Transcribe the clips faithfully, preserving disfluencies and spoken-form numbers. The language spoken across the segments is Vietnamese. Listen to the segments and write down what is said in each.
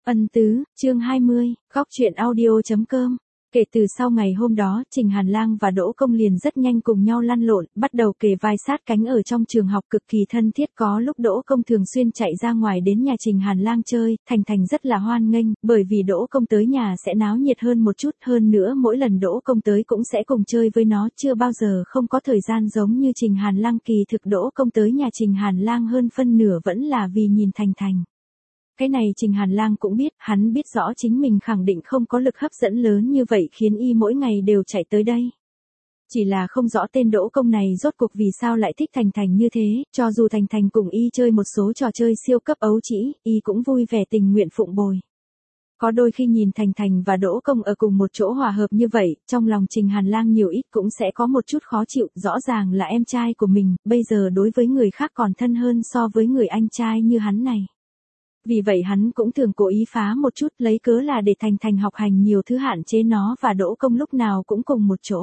Ân tứ, chương hai mươi, góc truyện audio chấm com. Kể từ sau ngày hôm đó, Trình Hàn Lang và Đỗ Công liền rất nhanh cùng nhau lăn lộn, bắt đầu kề vai sát cánh ở trong trường học cực kỳ thân thiết. Có lúc Đỗ Công thường xuyên chạy ra ngoài đến nhà Trình Hàn Lang chơi, Thành Thành rất là hoan nghênh, bởi vì Đỗ Công tới nhà sẽ náo nhiệt hơn một chút, hơn nữa mỗi lần Đỗ Công tới cũng sẽ cùng chơi với nó, chưa bao giờ không có thời gian giống như Trình Hàn Lang. Kỳ thực Đỗ Công tới nhà Trình Hàn Lang hơn phân nửa vẫn là vì nhìn Thành Thành. Cái này Trình Hàn Lang cũng biết, hắn biết rõ chính mình khẳng định không có lực hấp dẫn lớn như vậy khiến y mỗi ngày đều chạy tới đây. Chỉ là không rõ tên Đỗ Công này rốt cuộc vì sao lại thích Thành Thành như thế, cho dù Thành Thành cùng y chơi một số trò chơi siêu cấp ấu trĩ, y cũng vui vẻ tình nguyện phụng bồi. Có đôi khi nhìn Thành Thành và Đỗ Công ở cùng một chỗ hòa hợp như vậy, trong lòng Trình Hàn Lang nhiều ít cũng sẽ có một chút khó chịu, rõ ràng là em trai của mình, bây giờ đối với người khác còn thân hơn so với người anh trai như hắn này. Vì vậy hắn cũng thường cố ý phá một chút, lấy cớ là để Thành Thành học hành nhiều thứ, hạn chế nó và Đỗ Công lúc nào cũng cùng một chỗ.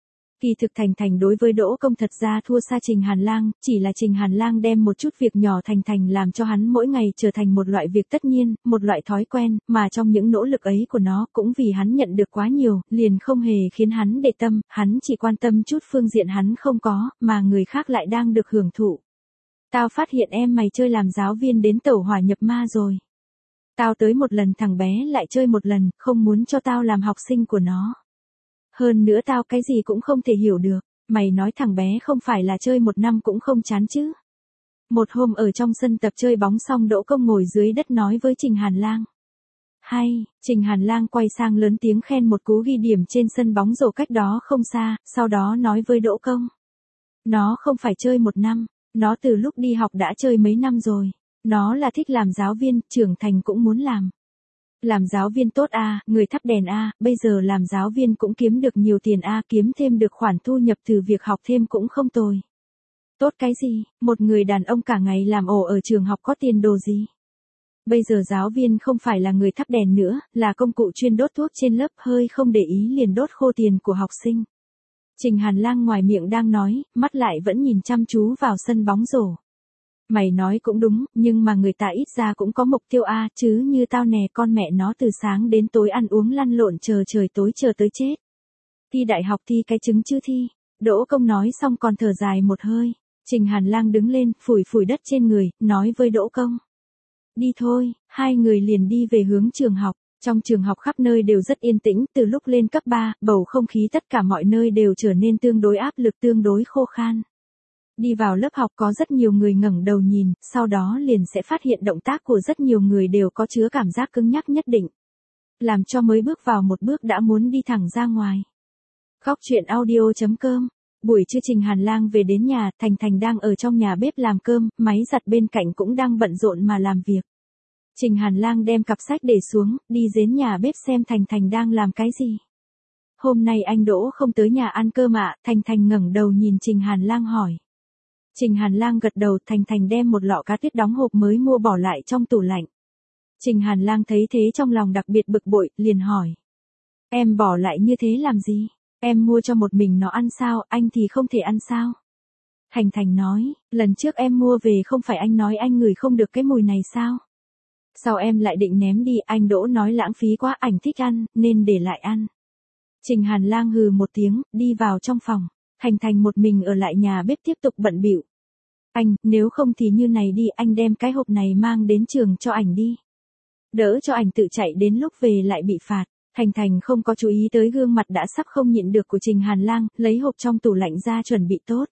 Kỳ thực Thành Thành đối với Đỗ Công thật ra thua xa Trình Hàn Lang, chỉ là Trình Hàn Lang đem một chút việc nhỏ Thành Thành làm cho hắn mỗi ngày trở thành một loại việc tất nhiên, một loại thói quen, mà trong những nỗ lực ấy của nó cũng vì hắn nhận được quá nhiều, liền không hề khiến hắn để tâm, hắn chỉ quan tâm chút phương diện hắn không có, mà người khác lại đang được hưởng thụ. Tao phát hiện em mày chơi làm giáo viên đến tẩu hỏa nhập ma rồi. Tao tới một lần thằng bé lại chơi một lần, không muốn cho tao làm học sinh của nó. Hơn nữa tao cái gì cũng không thể hiểu được, mày nói thằng bé không phải là chơi một năm cũng không chán chứ. Một hôm ở trong sân tập chơi bóng xong Đỗ Công ngồi dưới đất nói với Trình Hàn Lang. Hay, Trình Hàn Lang quay sang lớn tiếng khen một cú ghi điểm trên sân bóng rổ cách đó không xa, sau đó nói với Đỗ Công. Nó không phải chơi một năm. Nó từ lúc đi học đã chơi mấy năm rồi. Nó là thích làm giáo viên, trưởng thành cũng muốn làm. Làm giáo viên tốt à, người thắp đèn à, bây giờ làm giáo viên cũng kiếm được nhiều tiền à, kiếm thêm được khoản thu nhập từ việc học thêm cũng không tồi. Tốt cái gì, một người đàn ông cả ngày làm ổ ở trường học có tiền đồ gì. Bây giờ giáo viên không phải là người thắp đèn nữa, là công cụ chuyên đốt thuốc trên lớp, hơi không để ý liền đốt khô tiền của học sinh. Trình Hàn Lang ngoài miệng đang nói, mắt lại vẫn nhìn chăm chú vào sân bóng rổ. Mày nói cũng đúng, nhưng mà người ta ít ra cũng có mục tiêu a, chứ như tao nè, con mẹ nó từ sáng đến tối ăn uống lăn lộn chờ trời tối chờ tới chết. Thi đại học thi cái chứng chứ thi. Đỗ Công nói xong còn thở dài một hơi. Trình Hàn Lang đứng lên, phủi phủi đất trên người, nói với Đỗ Công. Đi thôi, hai người liền đi về hướng trường học. Trong trường học khắp nơi đều rất yên tĩnh, từ lúc lên cấp ba, bầu không khí tất cả mọi nơi đều trở nên tương đối áp lực, tương đối khô khan. Đi vào lớp học có rất nhiều người ngẩng đầu nhìn, sau đó liền sẽ phát hiện động tác của rất nhiều người đều có chứa cảm giác cứng nhắc nhất định. Làm cho mới bước vào một bước đã muốn đi thẳng ra ngoài. Góc truyện audio chấm com. Buổi trưa Trình Hàn Lang về đến nhà, Thành Thành đang ở trong nhà bếp làm cơm, máy giặt bên cạnh cũng đang bận rộn mà làm việc. Trình Hàn Lang đem cặp sách để xuống, đi đến nhà bếp xem Thành Thành đang làm cái gì. Hôm nay anh Đỗ không tới nhà ăn cơm ạ, Thành Thành ngẩng đầu nhìn Trình Hàn Lang hỏi. Trình Hàn Lang gật đầu, Thành Thành đem một lọ cá tiết đóng hộp mới mua bỏ lại trong tủ lạnh. Trình Hàn Lang thấy thế trong lòng đặc biệt bực bội, liền hỏi. Em bỏ lại như thế làm gì? Em mua cho một mình nó ăn sao, anh thì không thể ăn sao? Thành Thành nói, lần trước em mua về không phải anh nói anh ngửi không được cái mùi này sao? Sao em lại định ném đi, anh Đỗ nói lãng phí quá, ảnh thích ăn, nên để lại ăn. Trình Hàn Lang hừ một tiếng, đi vào trong phòng. Thành Thành một mình ở lại nhà bếp tiếp tục bận bịu. Anh, nếu không thì như này đi, anh đem cái hộp này mang đến trường cho ảnh đi. Đỡ cho ảnh tự chạy đến lúc về lại bị phạt. Thành Thành không có chú ý tới gương mặt đã sắp không nhịn được của Trình Hàn Lang, lấy hộp trong tủ lạnh ra chuẩn bị tốt.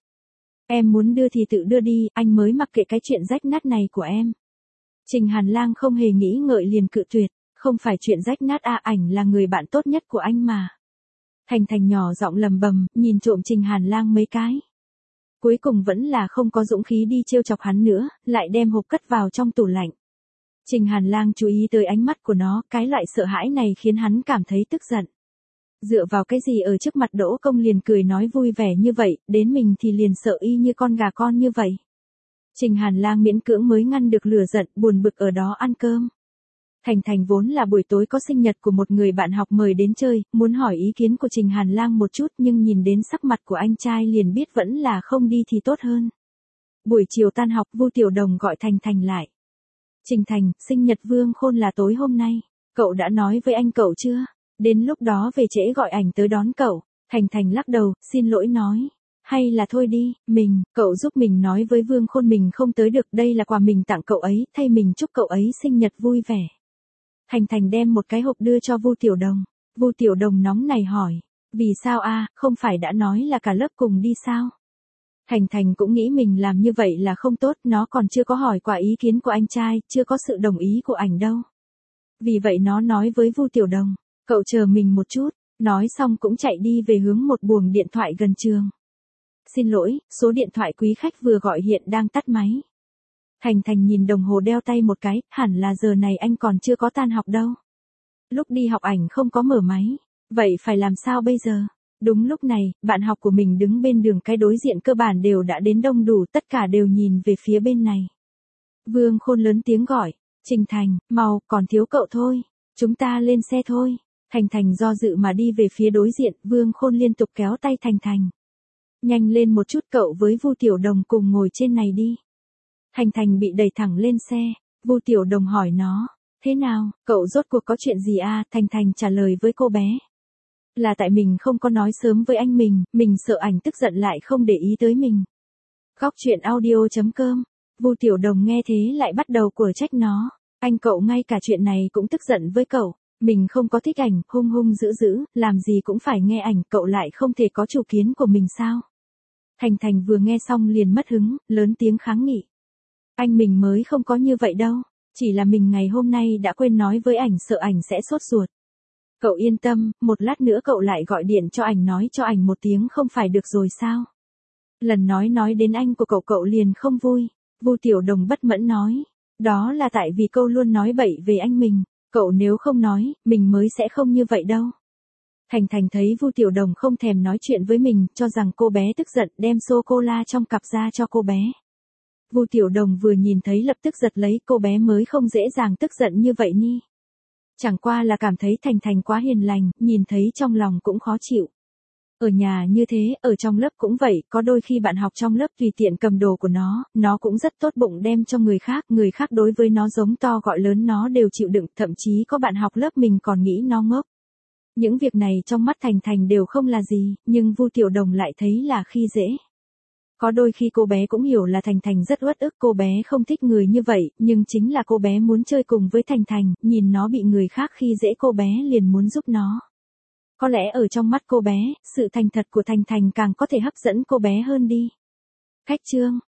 Em muốn đưa thì tự đưa đi, anh mới mặc kệ cái chuyện rách nát này của em. Trình Hàn Lang không hề nghĩ ngợi liền cự tuyệt, không phải chuyện rách nát a, ảnh là người bạn tốt nhất của anh mà. Thành Thành nhỏ giọng lầm bầm, nhìn trộm Trình Hàn Lang mấy cái. Cuối cùng vẫn là không có dũng khí đi trêu chọc hắn nữa, lại đem hộp cất vào trong tủ lạnh. Trình Hàn Lang chú ý tới ánh mắt của nó, cái loại sợ hãi này khiến hắn cảm thấy tức giận. Dựa vào cái gì ở trước mặt Đỗ Công liền cười nói vui vẻ như vậy, đến mình thì liền sợ y như con gà con như vậy. Trình Hàn Lang miễn cưỡng mới ngăn được lửa giận, buồn bực ở đó ăn cơm. Thành Thành vốn là buổi tối có sinh nhật của một người bạn học mời đến chơi, muốn hỏi ý kiến của Trình Hàn Lang một chút nhưng nhìn đến sắc mặt của anh trai liền biết vẫn là không đi thì tốt hơn. Buổi chiều tan học Vu Tiểu Đồng gọi Thành Thành lại. Trình Thành, sinh nhật Vương Khôn là tối hôm nay. Cậu đã nói với anh cậu chưa? Đến lúc đó về trễ gọi ảnh tới đón cậu. Thành Thành lắc đầu, xin lỗi nói. Hay là thôi đi, mình, cậu giúp mình nói với Vương Khôn mình không tới được, đây là quà mình tặng cậu ấy, thay mình chúc cậu ấy sinh nhật vui vẻ. Thành Thành đem một cái hộp đưa cho Vu Tiểu Đồng. Vu Tiểu Đồng nóng này hỏi, vì sao a, không phải đã nói là cả lớp cùng đi sao? Thành Thành cũng nghĩ mình làm như vậy là không tốt, nó còn chưa có hỏi qua ý kiến của anh trai, chưa có sự đồng ý của ảnh đâu. Vì vậy nó nói với Vu Tiểu Đồng, cậu chờ mình một chút, nói xong cũng chạy đi về hướng một buồng điện thoại gần trường. Xin lỗi, số điện thoại quý khách vừa gọi hiện đang tắt máy. Thành Thành nhìn đồng hồ đeo tay một cái, hẳn là giờ này anh còn chưa có tan học đâu. Lúc đi học ảnh không có mở máy, vậy phải làm sao bây giờ? Đúng lúc này, bạn học của mình đứng bên đường cái đối diện cơ bản đều đã đến đông đủ, tất cả đều nhìn về phía bên này. Vương Khôn lớn tiếng gọi, Trình Thành, mau, còn thiếu cậu thôi, chúng ta lên xe thôi. Thành Thành do dự mà đi về phía đối diện, Vương Khôn liên tục kéo tay Thành Thành. Nhanh lên một chút, cậu với Vu Tiểu Đồng cùng ngồi trên này đi. Thành Thành bị đẩy thẳng lên xe, Vu Tiểu Đồng hỏi nó, thế nào, cậu rốt cuộc có chuyện gì à? Thành Thành trả lời với cô bé. Là tại mình không có nói sớm với anh mình, mình sợ ảnh tức giận lại không để ý tới mình. Góc truyện audio chấm com, Vu Tiểu Đồng nghe thế lại bắt đầu quở trách nó, anh cậu ngay cả chuyện này cũng tức giận với cậu, mình không có thích ảnh, hung hung dữ dữ, làm gì cũng phải nghe ảnh, cậu lại không thể có chủ kiến của mình sao? Thành Thành vừa nghe xong liền mất hứng, lớn tiếng kháng nghị. Anh mình mới không có như vậy đâu, chỉ là mình ngày hôm nay đã quên nói với ảnh, sợ ảnh sẽ sốt ruột. Cậu yên tâm, một lát nữa cậu lại gọi điện cho ảnh nói cho ảnh một tiếng không phải được rồi sao? Lần nói nói đến anh của cậu cậu liền không vui. Vu Tiểu Đồng bất mẫn nói, đó là tại vì câu luôn nói bậy về anh mình, cậu nếu không nói, mình mới sẽ không như vậy đâu. Thành Thành thấy Vu Tiểu Đồng không thèm nói chuyện với mình, cho rằng cô bé tức giận, đem sô-cô-la trong cặp ra cho cô bé. Vu Tiểu Đồng vừa nhìn thấy lập tức giật lấy, cô bé mới không dễ dàng tức giận như vậy nhi. Chẳng qua là cảm thấy Thành Thành quá hiền lành, nhìn thấy trong lòng cũng khó chịu. Ở nhà như thế, ở trong lớp cũng vậy, có đôi khi bạn học trong lớp tùy tiện cầm đồ của nó, nó cũng rất tốt bụng đem cho người khác, người khác đối với nó giống to gọi lớn nó đều chịu đựng, thậm chí có bạn học lớp mình còn nghĩ nó ngốc. Những việc này trong mắt Thành Thành đều không là gì, nhưng Vu Tiểu Đồng lại thấy là khi dễ. Có đôi khi cô bé cũng hiểu là Thành Thành rất uất ức, cô bé không thích người như vậy, nhưng chính là cô bé muốn chơi cùng với Thành Thành, nhìn nó bị người khác khi dễ cô bé liền muốn giúp nó. Có lẽ ở trong mắt cô bé, sự thành thật của Thành Thành càng có thể hấp dẫn cô bé hơn đi. Khách trương,